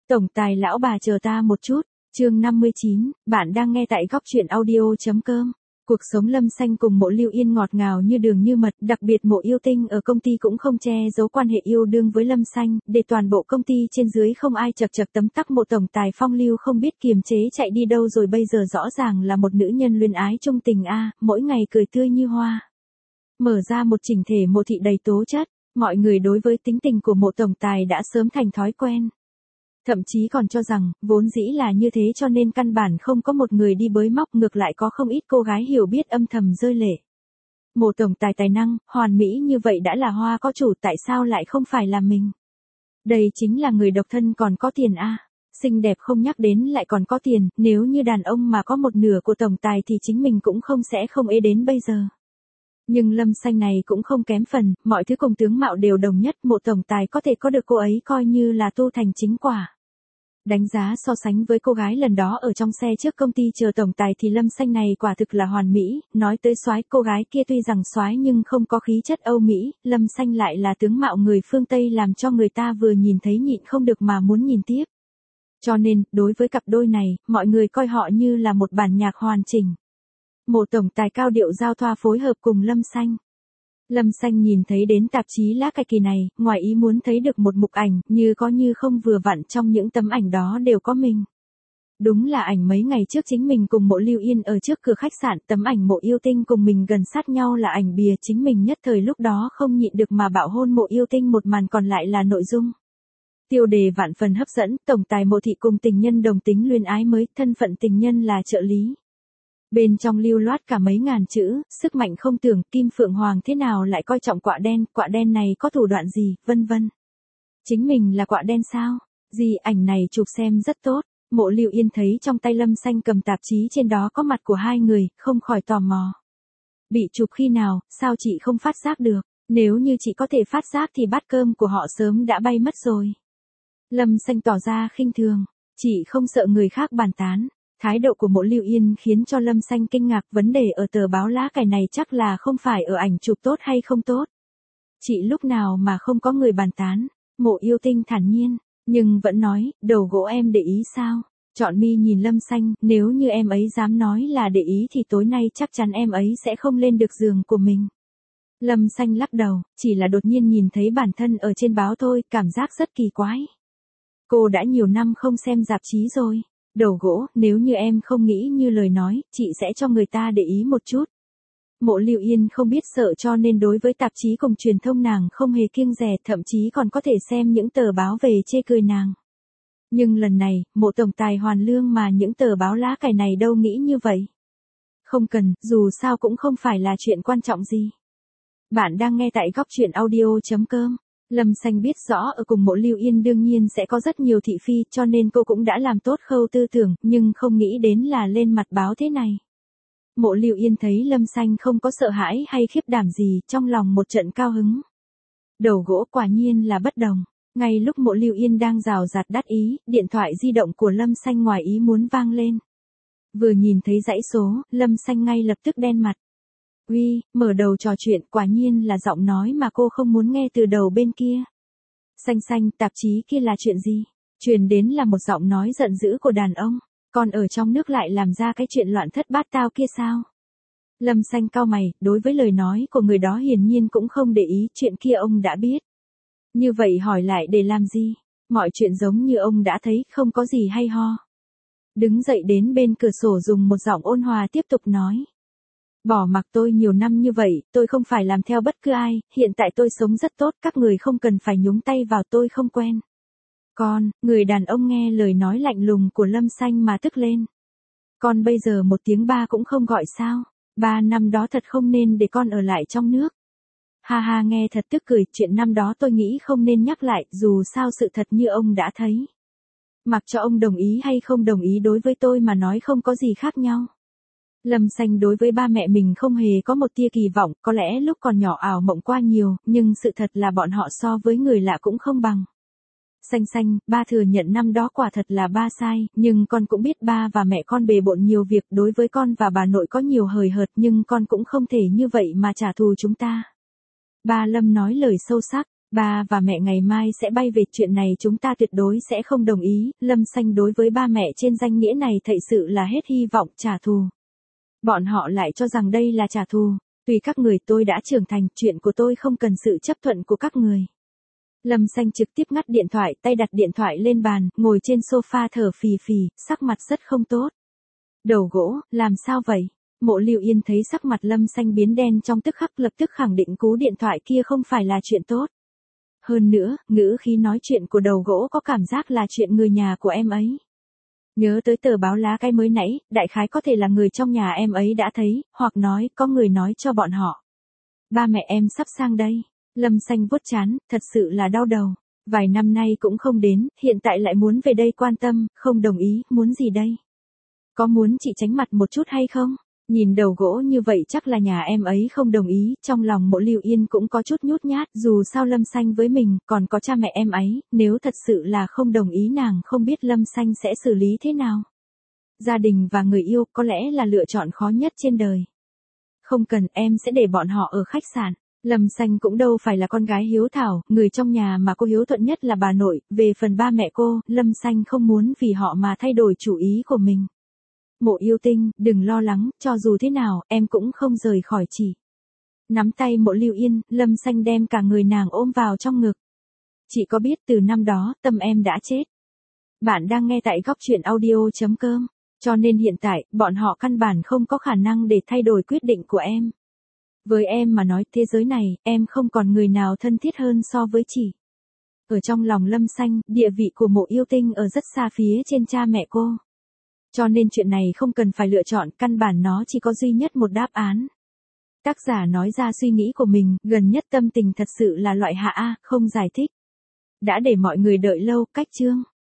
Tổng tài lão bà chờ ta một chút, chương 59, bạn đang nghe tại góc truyện audio.com. Cuộc sống Lâm Xanh cùng Mộ Lưu Yên ngọt ngào như đường như mật, đặc biệt Mộ Yêu Tinh ở công ty cũng không che giấu quan hệ yêu đương với Lâm Xanh, để toàn bộ công ty trên dưới không ai chật chật tấm tắc Mộ tổng tài phong lưu không biết kiềm chế chạy đi đâu rồi, bây giờ rõ ràng là một nữ nhân luyến ái trung tình a, mỗi ngày cười tươi như hoa. Mở ra một chỉnh thể Mộ thị đầy tố chất, mọi người đối với tính tình của Mộ tổng tài đã sớm thành thói quen. Thậm chí còn cho rằng, vốn dĩ là như thế cho nên căn bản không có một người đi bới móc, ngược lại có không ít cô gái hiểu biết âm thầm rơi lệ. Mộ tổng tài tài năng, hoàn mỹ như vậy đã là hoa có chủ, tại sao lại không phải là mình? Đây chính là người độc thân còn có tiền a. Xinh đẹp không nhắc đến lại còn có tiền, nếu như đàn ông mà có một nửa của tổng tài thì chính mình cũng không ế đến bây giờ. Nhưng Lâm Xanh này cũng không kém phần, mọi thứ cùng tướng mạo đều đồng nhất, Mộ tổng tài có thể có được cô ấy coi như là tu thành chính quả. Đánh giá so sánh với cô gái lần đó ở trong xe trước công ty chờ tổng tài thì Lâm Xanh này quả thực là hoàn mỹ, nói tới soái, cô gái kia tuy rằng soái nhưng không có khí chất Âu Mỹ, Lâm Xanh lại là tướng mạo người phương Tây làm cho người ta vừa nhìn thấy nhịn không được mà muốn nhìn tiếp. Cho nên, đối với cặp đôi này, mọi người coi họ như là một bản nhạc hoàn chỉnh. Mộ tổng tài cao điệu giao thoa phối hợp cùng Lâm Xanh. Lâm Xanh nhìn thấy đến tạp chí lá cải kỳ này, ngoài ý muốn thấy được một mục ảnh, như có như không vừa vặn trong những tấm ảnh đó đều có mình. Đúng là ảnh mấy ngày trước chính mình cùng Mộ Lưu Yên ở trước cửa khách sạn, tấm ảnh Mộ Yêu Tinh cùng mình gần sát nhau là ảnh bìa, chính mình nhất thời lúc đó không nhịn được mà bạo hôn Mộ Yêu Tinh, một màn còn lại là nội dung. Tiêu đề vạn phần hấp dẫn, tổng tài Mộ thị cùng tình nhân đồng tính luyến ái mới, thân phận tình nhân là trợ lý. Bên trong lưu loát cả mấy ngàn chữ, sức mạnh không tưởng, Kim Phượng Hoàng thế nào lại coi trọng quạ đen này có thủ đoạn gì, vân vân. Chính mình là quạ đen sao? Gì, ảnh này chụp xem rất tốt. Mộ Lưu Yên thấy trong tay Lâm Xanh cầm tạp chí trên đó có mặt của hai người, không khỏi tò mò. Bị chụp khi nào, sao chị không phát giác được? Nếu như chị có thể phát giác thì bát cơm của họ sớm đã bay mất rồi. Lâm Xanh tỏ ra khinh thường, chị không sợ người khác bàn tán. Thái độ của Mộ Lưu Yên khiến cho Lâm Xanh kinh ngạc, vấn đề ở tờ báo lá cải này chắc là không phải ở ảnh chụp tốt hay không tốt. Chị lúc nào mà không có người bàn tán, Mộ Yêu Tinh thản nhiên, nhưng vẫn nói, đầu gỗ em để ý sao? Trọn mi nhìn Lâm Xanh, nếu như em ấy dám nói là để ý thì tối nay chắc chắn em ấy sẽ không lên được giường của mình. Lâm Xanh lắc đầu, chỉ là đột nhiên nhìn thấy bản thân ở trên báo thôi, cảm giác rất kỳ quái. Cô đã nhiều năm không xem tạp chí rồi. Đầu gỗ, nếu như em không nghĩ như lời nói, chị sẽ cho người ta để ý một chút. Mộ Lưu Yên không biết sợ cho nên đối với tạp chí cùng truyền thông nàng không hề kiêng dè, thậm chí còn có thể xem những tờ báo về chê cười nàng. Nhưng lần này, Mộ tổng tài hoàn lương mà những tờ báo lá cải này đâu nghĩ như vậy. Không cần, dù sao cũng không phải là chuyện quan trọng gì. Bạn đang nghe tại góc truyện audio.com. Lâm Xanh biết rõ ở cùng Mộ Lưu Yên đương nhiên sẽ có rất nhiều thị phi, cho nên cô cũng đã làm tốt khâu tư tưởng, nhưng không nghĩ đến là lên mặt báo thế này. Mộ Lưu Yên thấy Lâm Xanh không có sợ hãi hay khiếp đảm gì, trong lòng một trận cao hứng. Đầu gỗ quả nhiên là bất đồng. Ngay lúc Mộ Lưu Yên đang rào rạt đắc ý, điện thoại di động của Lâm Xanh ngoài ý muốn vang lên. Vừa nhìn thấy dãy số, Lâm Xanh ngay lập tức đen mặt. Uy, mở đầu trò chuyện, quả nhiên là giọng nói mà cô không muốn nghe từ đầu bên kia. Xanh, tạp chí kia là chuyện gì? Truyền đến là một giọng nói giận dữ của đàn ông. Còn ở trong nước lại làm ra cái chuyện loạn thất bát tao kia sao? Lâm Xanh cau mày, đối với lời nói của người đó hiển nhiên cũng không để ý, chuyện kia ông đã biết. Như vậy hỏi lại để làm gì? Mọi chuyện giống như ông đã thấy, không có gì hay ho. Đứng dậy đến bên cửa sổ dùng một giọng ôn hòa tiếp tục nói. Bỏ mặc tôi nhiều năm như vậy, tôi không phải làm theo bất cứ ai, hiện tại tôi sống rất tốt, các người không cần phải nhúng tay vào, tôi không quen. Người đàn ông nghe lời nói lạnh lùng của Lâm Xanh mà tức lên. Con bây giờ một tiếng ba cũng không gọi sao? 3 năm đó thật không nên để con ở lại trong nước. Ha ha, nghe thật tức cười, chuyện năm đó tôi nghĩ không nên nhắc lại, dù sao sự thật như ông đã thấy. Mặc cho ông đồng ý hay không đồng ý, đối với tôi mà nói không có gì khác nhau. Lâm Xanh đối với ba mẹ mình không hề có một tia kỳ vọng, có lẽ lúc còn nhỏ ảo mộng qua nhiều, nhưng sự thật là bọn họ so với người lạ cũng không bằng. Xanh, ba thừa nhận năm đó quả thật là ba sai, nhưng con cũng biết ba và mẹ con bề bộn nhiều việc, đối với con và bà nội có nhiều hời hợt, nhưng con cũng không thể như vậy mà trả thù chúng ta. Ba Lâm nói lời sâu sắc, Ba và mẹ ngày mai sẽ bay về, chuyện này chúng ta tuyệt đối sẽ không đồng ý. Lâm Xanh đối với ba mẹ trên danh nghĩa này thật sự là hết hy vọng trả thù. Bọn họ lại cho rằng đây là trả thù. Tùy các người, tôi đã trưởng thành, chuyện của tôi không cần sự chấp thuận của các người. Lâm Xanh trực tiếp ngắt điện thoại, tay đặt điện thoại lên bàn, ngồi trên sofa thở phì phì, sắc mặt rất không tốt. Đầu gỗ, làm sao vậy? Mộ Lưu Yên thấy sắc mặt Lâm Xanh biến đen trong tức khắc, lập tức khẳng định cú điện thoại kia không phải là chuyện tốt. Hơn nữa, ngữ khí nói chuyện của đầu gỗ có cảm giác là chuyện người nhà của em ấy. Nhớ tới tờ báo lá cây mới nãy, đại khái có thể là người trong nhà em ấy đã thấy, hoặc nói, có người nói cho bọn họ. Ba mẹ em sắp sang đây. Lâm Xanh vuốt trán, thật sự là đau đầu. Vài năm nay cũng không đến, hiện tại lại muốn về đây quan tâm, không đồng ý, muốn gì đây? Có muốn chị tránh mặt một chút hay không? Nhìn đầu gỗ như vậy chắc là nhà em ấy không đồng ý, trong lòng Mộ Lưu Yên cũng có chút nhút nhát, dù sao Lâm Xanh với mình, còn có cha mẹ em ấy, nếu thật sự là không đồng ý nàng không biết Lâm Xanh sẽ xử lý thế nào. Gia đình và người yêu có lẽ là lựa chọn khó nhất trên đời. Không cần, em sẽ để bọn họ ở khách sạn. Lâm Xanh cũng đâu phải là con gái hiếu thảo, người trong nhà mà cô hiếu thuận nhất là bà nội, về phần ba mẹ cô, Lâm Xanh không muốn vì họ mà thay đổi chủ ý của mình. Mộ Yêu Tinh, đừng lo lắng, cho dù thế nào, em cũng không rời khỏi chị. Nắm tay Mộ Lưu Yên, Lâm Xanh đem cả người nàng ôm vào trong ngực. Chị có biết từ năm đó, tâm em đã chết. Bạn đang nghe tại góc truyện audio.com, cho nên hiện tại, bọn họ căn bản không có khả năng để thay đổi quyết định của em. Với em mà nói, thế giới này, em không còn người nào thân thiết hơn so với chị. Ở trong lòng Lâm Xanh, địa vị của Mộ Yêu Tinh ở rất xa phía trên cha mẹ cô. Cho nên chuyện này không cần phải lựa chọn, căn bản nó chỉ có duy nhất một đáp án. Tác giả nói ra suy nghĩ của mình, gần nhất tâm tình thật sự là loại hạ A, không giải thích. Đã để mọi người đợi lâu, cách chương.